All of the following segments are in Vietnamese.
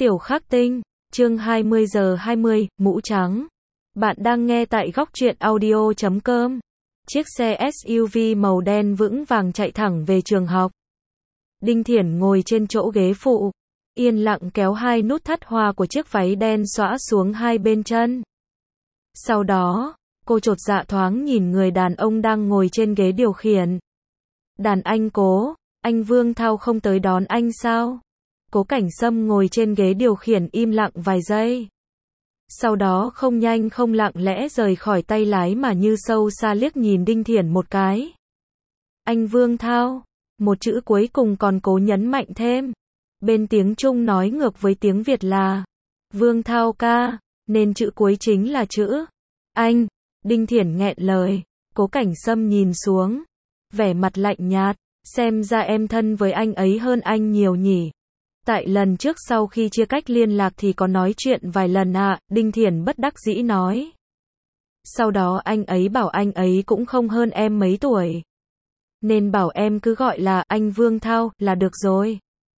Tiểu Khắc Tinh, chương 20 giờ 20, mũ trắng. Bạn đang nghe tại góc truyện audio.com. Chiếc xe SUV màu đen vững vàng chạy thẳng về trường học. Đinh Thiển ngồi trên chỗ ghế phụ, yên lặng kéo hai nút thắt hoa của chiếc váy đen xõa xuống hai bên chân. Sau đó, cô chột dạ thoáng nhìn người đàn ông đang ngồi trên ghế điều khiển. Đàn anh Cố, anh Vương Thao không tới đón anh sao? Cố Cảnh Sâm ngồi trên ghế điều khiển im lặng vài giây. Sau đó không nhanh không lặng lẽ rời khỏi tay lái mà như sâu xa liếc nhìn Đinh Thiển một cái. Anh Vương Thao, một chữ cuối cùng còn cố nhấn mạnh thêm. Bên tiếng Trung nói ngược với tiếng Việt là Vương Thao ca, nên chữ cuối chính là chữ anh. Đinh Thiển nghẹn lời. Cố Cảnh Sâm nhìn xuống, vẻ mặt lạnh nhạt, xem ra em thân với anh ấy hơn anh nhiều nhỉ. Tại lần trước sau khi chia cách liên lạc thì có nói chuyện vài lần ạ, Đinh Thiển bất đắc dĩ nói. Sau đó anh ấy bảo anh ấy cũng không hơn em mấy tuổi, nên bảo em cứ gọi là anh Vương Thao là được rồi.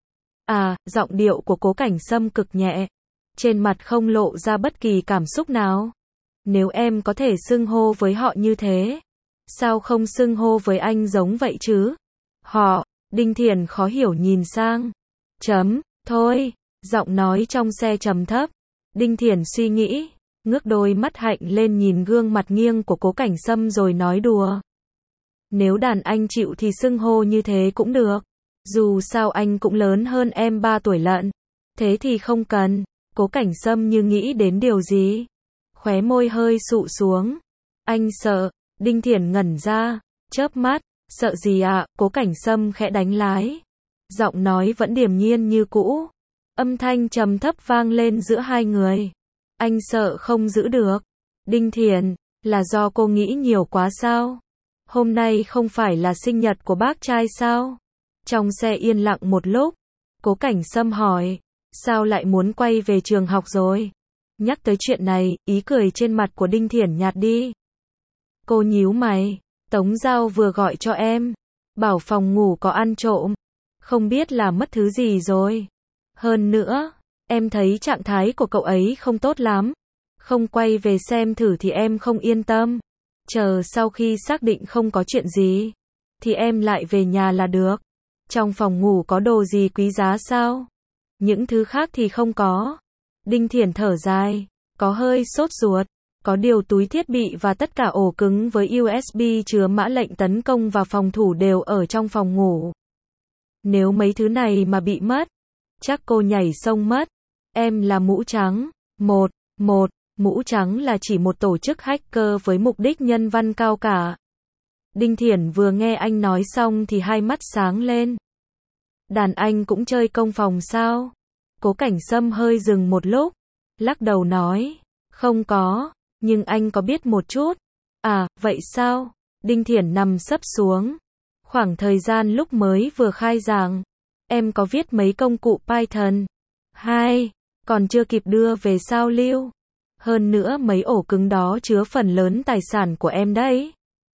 À, giọng điệu của Cố Cảnh Sâm cực nhẹ, trên mặt không lộ ra bất kỳ cảm xúc nào. Nếu em có thể xưng hô với họ như thế, sao không xưng hô với anh giống vậy chứ? Họ, Đinh Thiển khó hiểu nhìn sang. Thôi, giọng nói trong xe trầm thấp. Đinh Thiển suy nghĩ, ngước đôi mắt hạnh lên nhìn gương mặt nghiêng của Cố Cảnh Sâm rồi nói đùa. Nếu đàn anh chịu thì xưng hô như thế cũng được. Dù sao anh cũng lớn hơn em 3 tuổi lận. Thế thì không cần. Cố Cảnh Sâm như nghĩ đến điều gì, khóe môi hơi sụ xuống. Anh sợ. Đinh Thiển ngẩn ra, chớp mắt. Sợ gì ạ? Cố Cảnh Sâm khẽ đánh lái. Giọng nói vẫn điềm nhiên như cũ. Âm thanh trầm thấp vang lên giữa hai người. Anh sợ không giữ được. Đinh Thiển, là do cô nghĩ nhiều quá sao? Hôm nay không phải là sinh nhật của bác trai sao? Trong xe yên lặng một lúc, Cố Cảnh Sâm hỏi, sao lại muốn quay về trường học rồi? Nhắc tới chuyện này, ý cười trên mặt của Đinh Thiển nhạt đi. Cô nhíu mày, Tống Giao vừa gọi cho em, bảo phòng ngủ có ăn trộm. Không biết là mất thứ gì rồi. Hơn nữa, em thấy trạng thái của cậu ấy không tốt lắm. Không quay về xem thử thì em không yên tâm. Chờ sau khi xác định không có chuyện gì, thì em lại về nhà là được. Trong phòng ngủ có đồ gì quý giá sao? Những thứ khác thì không có. Đinh Thiển thở dài, có hơi sốt ruột. Có điều túi thiết bị và tất cả ổ cứng với USB chứa mã lệnh tấn công và phòng thủ đều ở trong phòng ngủ. Nếu mấy thứ này mà bị mất, chắc cô nhảy sông mất. Em là mũ trắng. Mũ trắng là chỉ một tổ chức hacker với mục đích nhân văn cao cả. Đinh Thiển vừa nghe anh nói xong thì hai mắt sáng lên. Đàn anh cũng chơi công phòng sao? Cố Cảnh Sâm hơi dừng một lúc, lắc đầu nói, không có, nhưng anh có biết một chút. À, vậy sao? Đinh Thiển nằm sấp xuống. Khoảng thời gian lúc mới vừa khai giảng, em có viết mấy công cụ Python 2, còn chưa kịp đưa về sao lưu. Hơn nữa mấy ổ cứng đó chứa phần lớn tài sản của em đấy.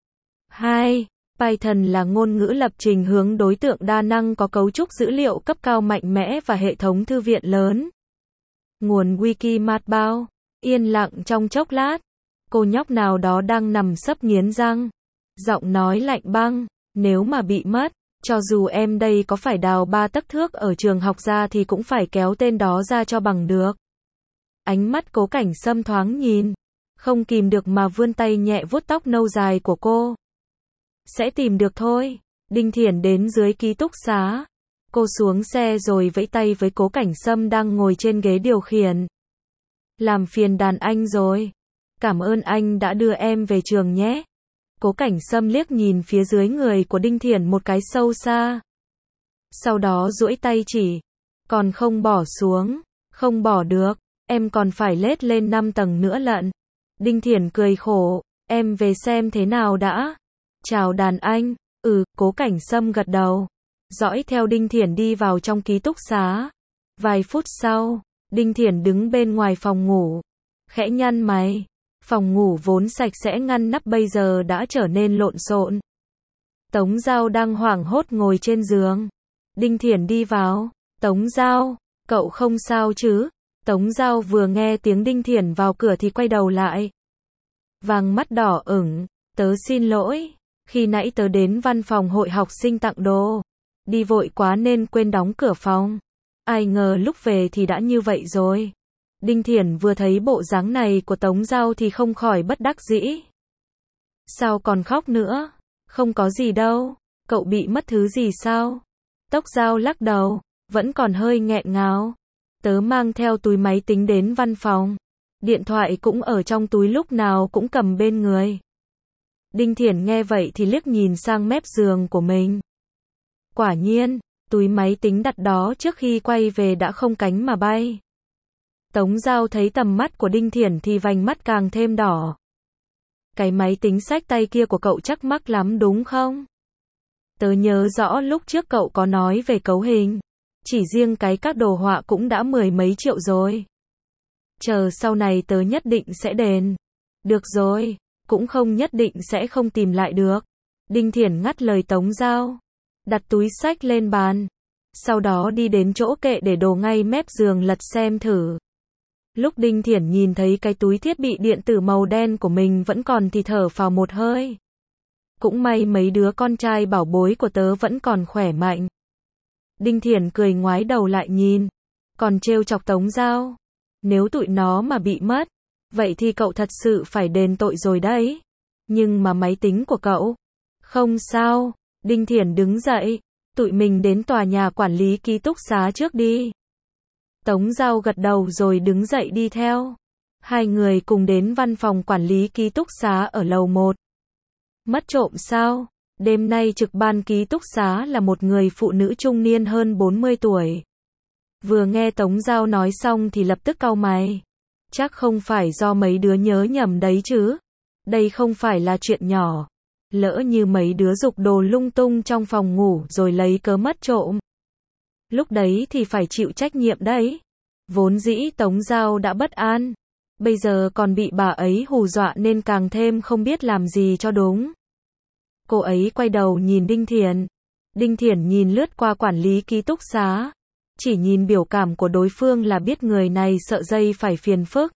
2. Python là ngôn ngữ lập trình hướng đối tượng đa năng có cấu trúc dữ liệu cấp cao mạnh mẽ và hệ thống thư viện lớn. Nguồn Wikimatbao. Yên lặng trong chốc lát. Cô nhóc nào đó đang nằm sấp nghiến răng. Giọng nói lạnh băng. Nếu mà bị mất, cho dù em đây có phải đào 3 tấc thước ở trường học ra thì cũng phải kéo tên đó ra cho bằng được. Ánh mắt Cố Cảnh Sâm thoáng nhìn, không kìm được mà vươn tay nhẹ vuốt tóc nâu dài của cô. Sẽ tìm được thôi. Đinh Thiển đến dưới ký túc xá. Cô xuống xe rồi vẫy tay với Cố Cảnh Sâm đang ngồi trên ghế điều khiển. Làm phiền đàn anh rồi. Cảm ơn anh đã đưa em về trường nhé. Cố Cảnh Sâm liếc nhìn phía dưới người của Đinh Thiển một cái sâu xa. Sau đó duỗi tay chỉ. Còn không bỏ xuống. Không bỏ được. Em còn phải lết lên 5 tầng nữa lận. Đinh Thiển cười khổ. Em về xem thế nào đã. Chào đàn anh. Cố Cảnh Sâm gật đầu. Dõi theo Đinh Thiển đi vào trong ký túc xá. Vài phút sau, Đinh Thiển đứng bên ngoài phòng ngủ. Khẽ nhăn mày. Phòng ngủ vốn sạch sẽ ngăn nắp bây giờ đã trở nên lộn xộn. Tống Giao đang hoảng hốt ngồi trên giường. Đinh Thiển đi vào. Tống Giao, Cậu không sao chứ? Tống Giao vừa nghe tiếng Đinh Thiển vào cửa thì quay đầu lại. Vàng mắt đỏ ửng, tớ xin lỗi, khi nãy tớ đến văn phòng hội học sinh tặng đồ. Đi vội quá nên quên đóng cửa phòng. Ai ngờ lúc về thì đã như vậy rồi. Đinh Thiển vừa thấy bộ dáng này của Tống Giao thì không khỏi bất đắc dĩ. Sao còn khóc nữa? Không có gì đâu. Cậu bị mất thứ gì sao? Tống Giao lắc đầu, vẫn còn hơi nghẹn ngào. Tớ mang theo túi máy tính đến văn phòng. Điện thoại cũng ở trong túi, lúc nào cũng cầm bên người. Đinh Thiển nghe vậy thì liếc nhìn sang mép giường của mình. Quả nhiên, túi máy tính đặt đó trước khi quay về đã không cánh mà bay. Tống Giao thấy tầm mắt của Đinh Thiển thì vành mắt càng thêm đỏ. Cái máy tính xách tay kia của cậu chắc mắc lắm đúng không? Tớ nhớ rõ lúc trước cậu có nói về cấu hình. Chỉ riêng cái các đồ họa cũng đã 10 mấy triệu rồi. Chờ sau này tớ nhất định sẽ đền. Được rồi, cũng không nhất định sẽ không tìm lại được. Đinh Thiển ngắt lời Tống Giao. Đặt túi xách lên bàn. Sau đó đi đến chỗ kệ để đồ ngay mép giường lật xem thử. Lúc Đinh Thiển nhìn thấy cái túi thiết bị điện tử màu đen của mình vẫn còn thì thở phào một hơi. Cũng may mấy đứa con trai bảo bối của tớ vẫn còn khỏe mạnh. Đinh Thiển cười ngoái đầu lại nhìn. Còn trêu chọc Tống Giao. Nếu tụi nó mà bị mất, vậy thì cậu thật sự phải đền tội rồi đấy. Nhưng mà máy tính của cậu. Không sao. Đinh Thiển đứng dậy. Tụi mình đến tòa nhà quản lý ký túc xá trước đi. Tống Giao gật đầu rồi đứng dậy đi theo. Hai người cùng đến văn phòng quản lý ký túc xá ở lầu 1. Mất trộm sao? Đêm nay trực ban ký túc xá là một người phụ nữ trung niên hơn 40 tuổi. Vừa nghe Tống Giao nói xong thì lập tức cau mày. Chắc không phải do mấy đứa nhớ nhầm đấy chứ. Đây không phải là chuyện nhỏ. Lỡ như mấy đứa giục đồ lung tung trong phòng ngủ rồi lấy cớ mất trộm. Lúc đấy thì phải chịu trách nhiệm đấy. Vốn dĩ Tống Giao đã bất an. Bây giờ còn bị bà ấy hù dọa nên càng thêm không biết làm gì cho đúng. Cô ấy quay đầu nhìn Đinh Thiển. Đinh Thiển nhìn lướt qua quản lý ký túc xá. Chỉ nhìn biểu cảm của đối phương là biết người này sợ dây phải phiền phức.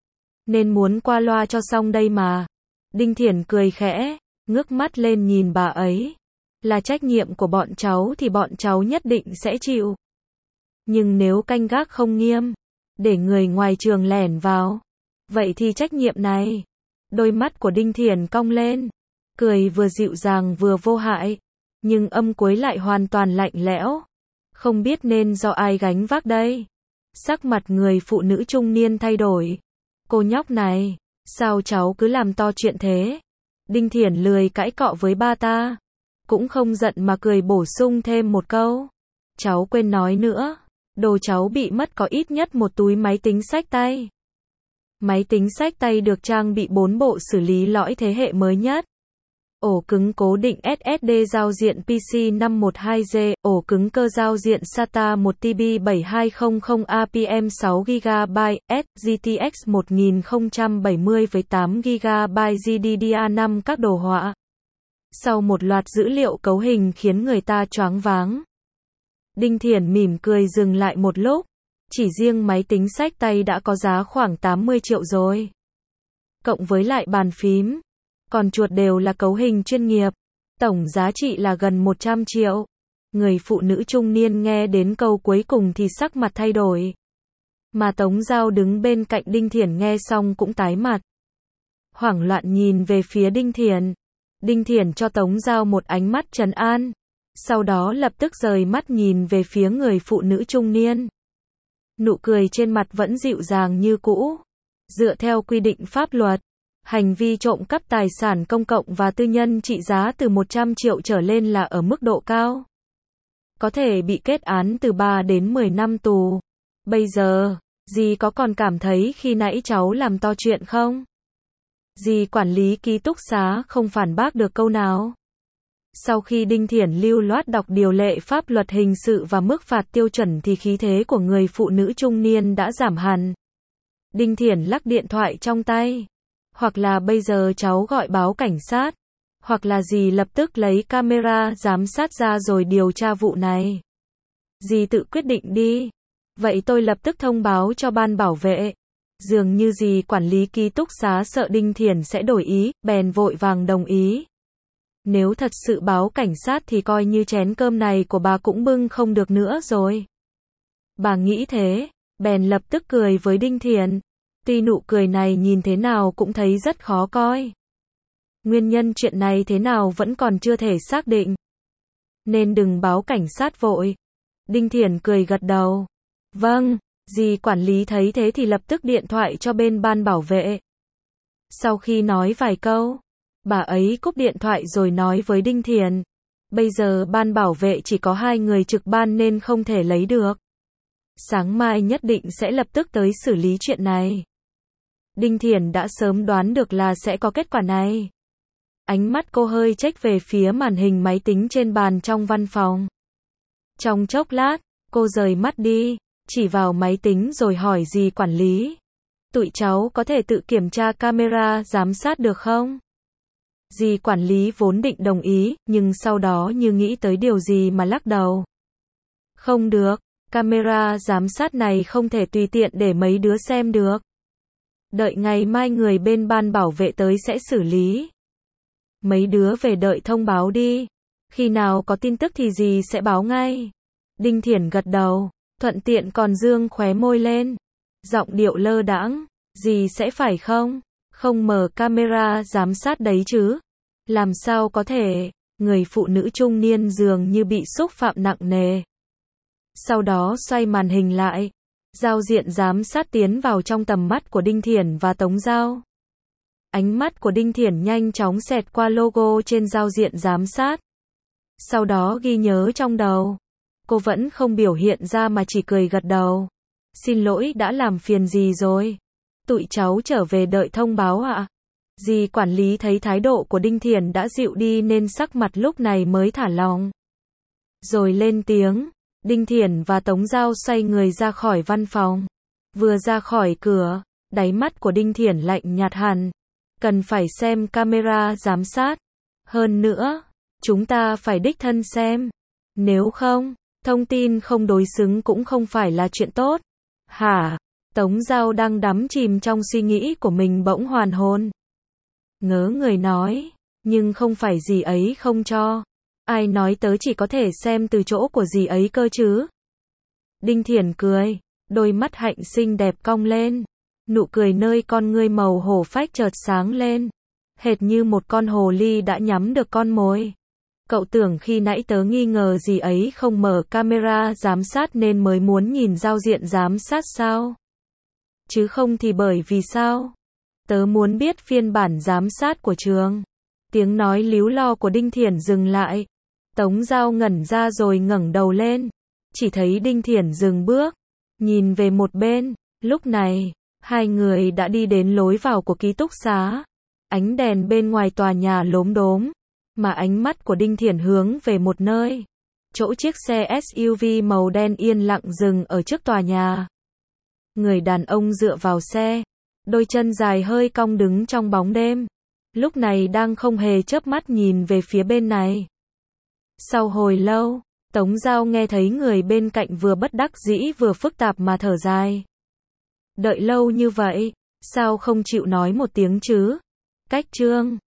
Nên muốn qua loa cho xong đây mà. Đinh Thiển cười khẽ, ngước mắt lên nhìn bà ấy. Là trách nhiệm của bọn cháu thì bọn cháu nhất định sẽ chịu. Nhưng nếu canh gác không nghiêm, để người ngoài trường lẻn vào, vậy thì trách nhiệm này. Đôi mắt của Đinh Thiển cong lên, cười vừa dịu dàng vừa vô hại, nhưng âm cuối lại hoàn toàn lạnh lẽo. Không biết nên do ai gánh vác đây. Sắc mặt người phụ nữ trung niên thay đổi. Cô nhóc này, sao cháu cứ làm to chuyện thế? Đinh Thiển lười cãi cọ với ba ta. Cũng không giận mà cười bổ sung thêm một câu. Cháu quên nói nữa. Đồ cháu bị mất có ít nhất một túi máy tính xách tay. Máy tính xách tay được trang bị 4 bộ xử lý lõi thế hệ mới nhất. Ổ cứng cố định SSD giao diện PC 512G, ổ cứng cơ giao diện SATA 1TB 7200 APM 6GB, GTX 1070 với 8GB GDDR5 các đồ họa. Sau một loạt dữ liệu cấu hình khiến người ta choáng váng. Đinh Thiển mỉm cười dừng lại một lúc. Chỉ riêng máy tính xách tay đã có giá khoảng 80 triệu rồi. Cộng với lại bàn phím, còn chuột đều là cấu hình chuyên nghiệp. Tổng giá trị là gần 100 triệu. Người phụ nữ trung niên nghe đến câu cuối cùng thì sắc mặt thay đổi. Mà Tống Giao đứng bên cạnh Đinh Thiển nghe xong cũng tái mặt. Hoảng loạn nhìn về phía Đinh Thiển. Đinh Thiển cho Tống Giao một ánh mắt trấn an. Sau đó lập tức rời mắt nhìn về phía người phụ nữ trung niên. Nụ cười trên mặt vẫn dịu dàng như cũ. Dựa theo quy định pháp luật, hành vi trộm cắp tài sản công cộng và tư nhân trị giá từ 100 triệu trở lên là ở mức độ cao. Có thể bị kết án từ 3 đến 10 năm tù. Bây giờ, dì có còn cảm thấy khi nãy cháu làm to chuyện không? Dì quản lý ký túc xá không phản bác được câu nào. Sau khi Đinh Thiển lưu loát đọc điều lệ pháp luật hình sự và mức phạt tiêu chuẩn thì khí thế của người phụ nữ trung niên đã giảm hẳn. Đinh Thiển lắc điện thoại trong tay. Hoặc là bây giờ cháu gọi báo cảnh sát. Hoặc là dì lập tức lấy camera giám sát ra rồi điều tra vụ này. Dì tự quyết định đi. Vậy tôi lập tức thông báo cho ban bảo vệ. Dường như dì quản lý ký túc xá sợ Đinh Thiển sẽ đổi ý, bèn vội vàng đồng ý. Nếu thật sự báo cảnh sát thì coi như chén cơm này của bà cũng bưng không được nữa rồi. Bà nghĩ thế, bèn lập tức cười với Đinh Thiển. Tuy nụ cười này nhìn thế nào cũng thấy rất khó coi. Nguyên nhân chuyện này thế nào vẫn còn chưa thể xác định. Nên đừng báo cảnh sát vội. Đinh Thiển cười gật đầu. Vâng, dì quản lý thấy thế thì lập tức điện thoại cho bên ban bảo vệ. Sau khi nói vài câu, bà ấy cúp điện thoại rồi nói với Đinh Thiển. Bây giờ ban bảo vệ chỉ có 2 người trực ban nên không thể lấy được. Sáng mai nhất định sẽ lập tức tới xử lý chuyện này. Đinh Thiển đã sớm đoán được là sẽ có kết quả này. Ánh mắt cô hơi chếch về phía màn hình máy tính trên bàn trong văn phòng. Trong chốc lát, cô rời mắt đi, chỉ vào máy tính rồi hỏi dì quản lý. Tụi cháu có thể tự kiểm tra camera giám sát được không? Dì quản lý vốn định đồng ý, nhưng sau đó như nghĩ tới điều gì mà lắc đầu. Không được, camera giám sát này không thể tùy tiện để mấy đứa xem được. Đợi ngày mai người bên ban bảo vệ tới sẽ xử lý. Mấy đứa về đợi thông báo đi. Khi nào có tin tức thì dì sẽ báo ngay. Đinh Thiển gật đầu, thuận tiện còn dương khóe môi lên. Giọng điệu lơ đãng, dì sẽ phải không? Không mở camera giám sát đấy chứ? Làm sao có thể? Người phụ nữ trung niên dường như bị xúc phạm nặng nề. Sau đó xoay màn hình lại. Giao diện giám sát tiến vào trong tầm mắt của Đinh Thiển và Tống Giao. Ánh mắt của Đinh Thiển nhanh chóng xẹt qua logo trên giao diện giám sát. Sau đó ghi nhớ trong đầu. Cô vẫn không biểu hiện ra mà chỉ cười gật đầu. Xin lỗi đã làm phiền dì rồi. Tụi cháu trở về đợi thông báo ạ. Dì quản lý thấy thái độ của Đinh Thiển đã dịu đi nên sắc mặt lúc này mới thả lỏng. Rồi lên tiếng. Đinh Thiển và Tống Giao xoay người ra khỏi văn phòng. Vừa ra khỏi cửa, đáy mắt của Đinh Thiển lạnh nhạt hẳn. Cần phải xem camera giám sát. Hơn nữa, chúng ta phải đích thân xem. Nếu không, thông tin không đối xứng cũng không phải là chuyện tốt. Hả? Tống Giao đang đắm chìm trong suy nghĩ của mình bỗng hoàn hồn. Ngớ người nói, nhưng không phải dì ấy không cho. Ai nói tớ chỉ có thể xem từ chỗ của dì ấy cơ chứ? Đinh Thiển cười, đôi mắt hạnh xinh đẹp cong lên. Nụ cười nơi con ngươi màu hổ phách chợt sáng lên. Hệt như một con hồ ly đã nhắm được con mồi. Cậu tưởng khi nãy tớ nghi ngờ dì ấy không mở camera giám sát nên mới muốn nhìn giao diện giám sát sao? Chứ không thì bởi vì sao? Tớ muốn biết phiên bản giám sát của trường. Tiếng nói líu lo của Đinh Thiển dừng lại. Tống Giao ngẩn ra rồi ngẩng đầu lên. Chỉ thấy Đinh Thiển dừng bước, nhìn về một bên. Lúc này, hai người đã đi đến lối vào của ký túc xá. Ánh đèn bên ngoài tòa nhà lốm đốm, mà ánh mắt của Đinh Thiển hướng về một nơi. Chỗ chiếc xe SUV màu đen yên lặng dừng ở trước tòa nhà. Người đàn ông dựa vào xe, đôi chân dài hơi cong đứng trong bóng đêm. Lúc này đang không hề chớp mắt nhìn về phía bên này. Sau hồi lâu, Tống Giao nghe thấy người bên cạnh vừa bất đắc dĩ vừa phức tạp mà thở dài. Đợi lâu như vậy, sao không chịu nói một tiếng chứ? Cách chương